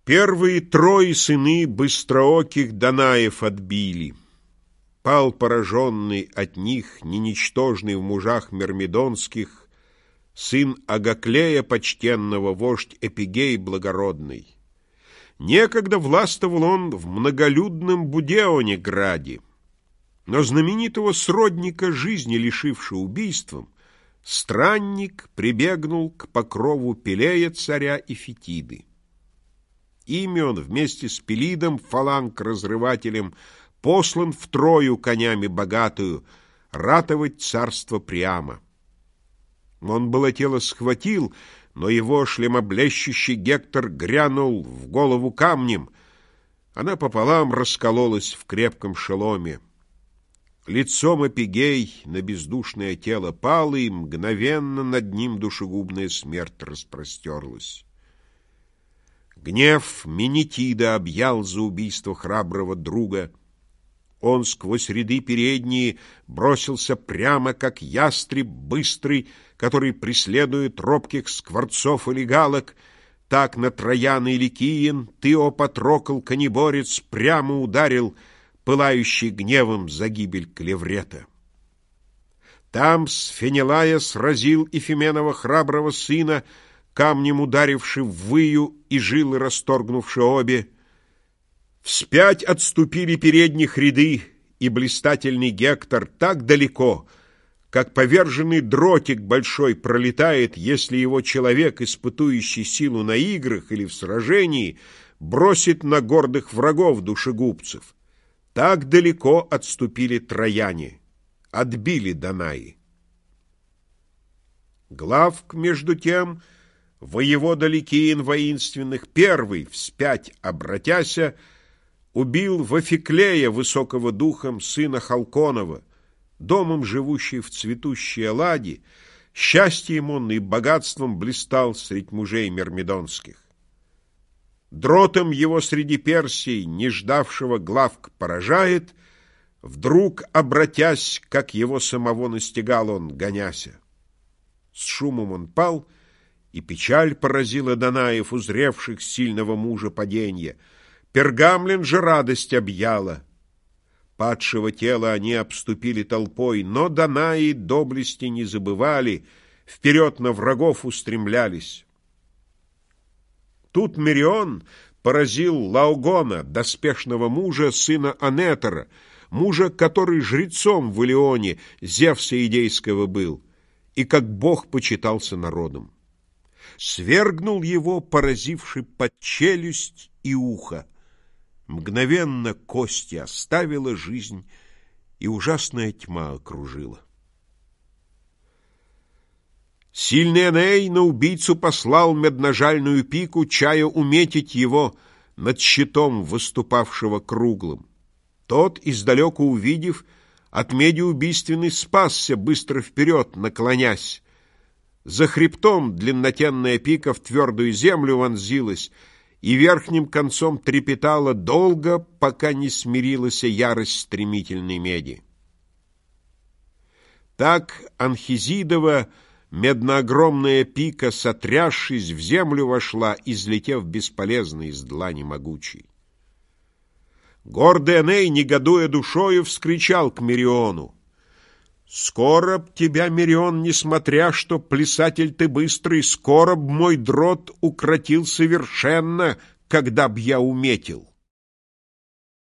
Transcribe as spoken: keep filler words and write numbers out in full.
Первые трое сыны быстрооких Данаев отбили. Пал пораженный от них, неничтожный в мужах мирмидонских, сын Агаклея почтенного, вождь Эпигей благородный. Некогда властвовал он в многолюдном Будеоне граде, но знаменитого сродника жизни, лишивший убийством, странник прибегнул к покрову Пелея царя и Фетиды. Ими он вместе с Пелидом, фаланг-разрывателем, послан в Трою конями богатую ратовать царство Приама. Он было тело схватил, но его шлемоблещущий Гектор грянул в голову камнем. Она пополам раскололась в крепком шеломе. Лицом Эпигей на бездушное тело пал, и мгновенно над ним душегубная смерть распростерлась. Гнев Менетида объял за убийство храброго друга. Он сквозь ряды передние бросился прямо, как ястреб быстрый, который преследует робких скворцов или галок. Так на Трояна или Киен ты, о Патрокл, конеборец, прямо ударил, пылающий гневом за гибель Клеврета. Там Сфенелая сразил Ифименова храброго сына, камнем ударивши в выю и жилы расторгнувши обе. Вспять отступили передних ряды, и блистательный Гектор так далеко, как поверженный дротик большой пролетает, если его человек, испытующий силу на играх или в сражении, бросит на гордых врагов душегубцев. Так далеко отступили трояне, отбили Данаи. Главк, между тем, воевода Ликиен воинственных, первый, вспять обратяся, убил Вафиклея, высокого духом, сына Халконова, домом живущий в цветущей Элладе, счастьем он и богатством блистал средь мужей мирмидонских. Дротом его среди Персий, не ждавшего Главк, поражает, вдруг обратясь, как его самого настигал он, гоняся. С шумом он пал, и печаль поразила Данаев, узревших сильного мужа паденья. Пергамлен же радость объяла. Падшего тела они обступили толпой, но Данаи доблести не забывали, вперед на врагов устремлялись. Тут Мерион поразил Лаогона, доспешного мужа, сына Анетора, мужа, который жрецом в Илионе Зевса Идейского был, и как бог почитался народом. Свергнул его, поразивший под челюсть и ухо. Мгновенно кости оставила жизнь, и ужасная тьма окружила. Сильный Эней на убийцу послал медножальную пику, чая уметить его над щитом, выступавшего круглым. Тот, издалеку увидев, от меди убийственный спасся, быстро вперед наклонясь. За хребтом длиннотенная пика в твердую землю вонзилась, и верхним концом трепетала долго, пока не смирилась ярость стремительной меди. Так Анхизидова медноогромная пика, сотрясшись, в землю вошла, излетев бесполезно из длани могучей. Гордый Эней, негодуя душою, вскричал к Мериону: «Скоро б тебя, Мерион, несмотря что плясатель ты быстрый, скоро б мой дрот укротил совершенно, когда б я уметил».